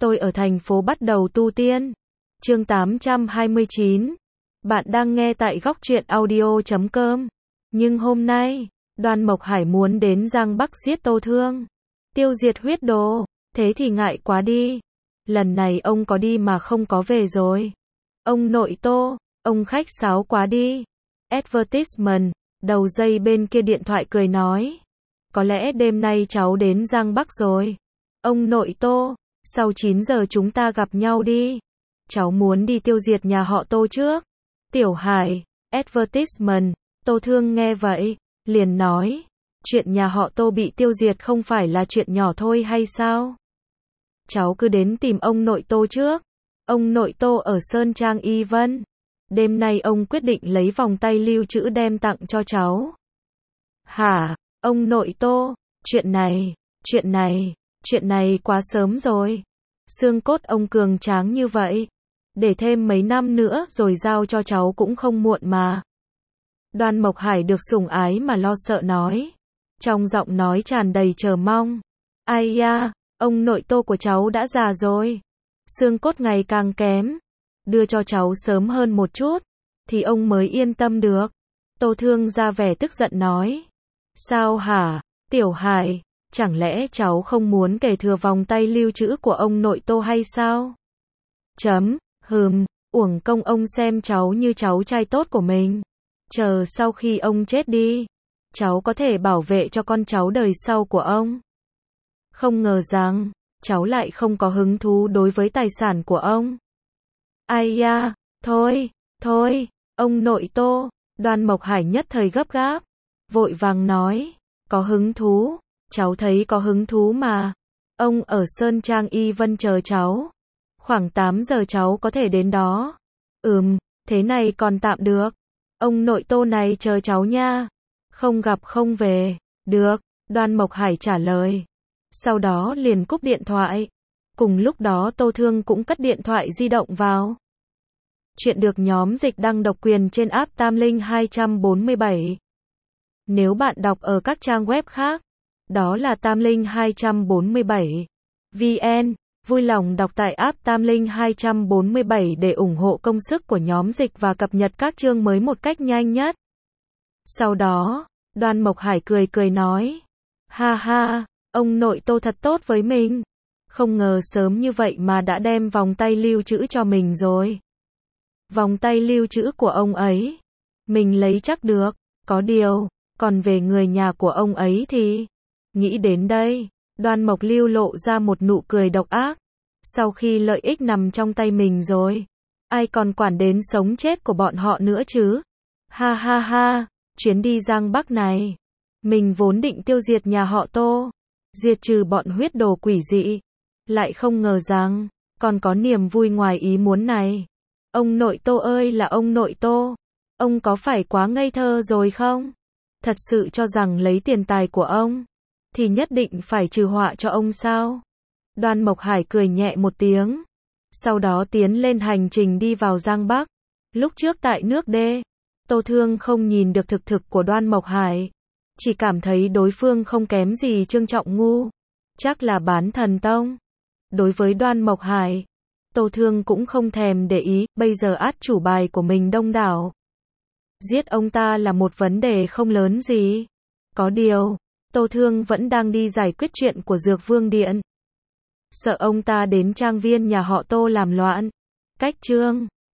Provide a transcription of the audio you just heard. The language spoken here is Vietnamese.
Tôi ở thành phố bắt đầu tu tiên. Chương 829. Bạn đang nghe tại góc truyện audio.com. Nhưng hôm nay, Đoan Mộc Hải muốn đến Giang Bắc giết Tô Thương, tiêu diệt huyết đồ, thế thì ngại quá đi. Lần này ông có đi mà không có về rồi. Ông nội Tô, ông khách sáo quá đi. Advertisement, đầu dây bên kia điện thoại cười nói. Có lẽ đêm nay cháu đến Giang Bắc rồi. Ông nội Tô, sau 9 giờ chúng ta gặp nhau đi. Cháu muốn đi tiêu diệt nhà họ Tô trước. Tiểu Hải, advertisement, Tô Thương nghe vậy, liền nói. Chuyện nhà họ Tô bị tiêu diệt không phải là chuyện nhỏ thôi hay sao? Cháu cứ đến tìm ông nội Tô trước. Ông nội Tô ở Sơn Trang Y Vân. Đêm nay ông quyết định lấy vòng tay lưu trữ đem tặng cho cháu. Hả? Ông nội Tô, chuyện này quá sớm rồi. Xương cốt ông cường tráng như vậy. Để thêm mấy năm nữa rồi giao cho cháu cũng không muộn mà. Đoan Mộc Hải được sủng ái mà lo sợ nói. Trong giọng nói tràn đầy chờ mong. Ai da, ông nội Tô của cháu đã già rồi. Xương cốt ngày càng kém. Đưa cho cháu sớm hơn một chút, thì ông mới yên tâm được. Tô Thương ra vẻ tức giận nói. Sao hả, Tiểu Hải, chẳng lẽ cháu không muốn kể thừa vòng tay lưu trữ của ông nội Tô hay sao? Uổng công ông xem cháu như cháu trai tốt của mình. Chờ sau khi ông chết đi, cháu có thể bảo vệ cho con cháu đời sau của ông. Không ngờ rằng, cháu lại không có hứng thú đối với tài sản của ông. Ai da, thôi, ông nội Tô, Đoan Mộc Hải nhất thời gấp gáp, vội vàng nói, có hứng thú, cháu thấy có hứng thú mà. Ông ở Sơn Trang Y Vân chờ cháu. Khoảng 8 giờ cháu có thể đến đó. Thế này còn tạm được. Ông nội Tô này chờ cháu nha. Không gặp không về. Được, Đoan Mộc Hải trả lời. Sau đó liền cúp điện thoại. Cùng lúc đó Tô Thương cũng cất điện thoại di động vào. Chuyện được nhóm dịch đăng độc quyền trên app Tam Linh 247. Nếu bạn đọc ở các trang web khác, đó là Tam Linh 247 VN. Vui lòng đọc tại app Tam Linh 247 để ủng hộ công sức của nhóm dịch và cập nhật các chương mới một cách nhanh nhất. Sau đó, Đoan Mộc Hải cười nói. Ha ha, ông nội Tô thật tốt với mình. Không ngờ sớm như vậy mà đã đem vòng tay lưu trữ cho mình rồi. Vòng tay lưu trữ của ông ấy, mình lấy chắc được, có điều, còn về người nhà của ông ấy thì... Nghĩ đến đây, Đoan Mộc lưu lộ ra một nụ cười độc ác. Sau khi lợi ích nằm trong tay mình rồi, ai còn quản đến sống chết của bọn họ nữa chứ? Ha ha ha, chuyến đi Giang Bắc này, mình vốn định tiêu diệt nhà họ Tô, diệt trừ bọn huyết đồ quỷ dị. Lại không ngờ rằng, còn có niềm vui ngoài ý muốn này. Ông nội Tô ơi là ông nội Tô, ông có phải quá ngây thơ rồi không? Thật sự cho rằng lấy tiền tài của ông thì nhất định phải trừ họa cho ông sao? Đoan Mộc Hải cười nhẹ một tiếng. Sau đó tiến lên hành trình đi vào Giang Bắc. Lúc trước tại nước D, Tô Thương không nhìn được thực của Đoan Mộc Hải. Chỉ cảm thấy đối phương không kém gì Trương Trọng Ngu. Chắc là bán thần tông. Đối với Đoan Mộc Hải, Tô Thương cũng không thèm để ý. Bây giờ át chủ bài của mình đông đảo. Giết ông ta là một vấn đề không lớn gì. Có điều, Tô Thương vẫn đang đi giải quyết chuyện của Dược Vương Điện. Sợ ông ta đến trang viên nhà họ Tô làm loạn. Cách chương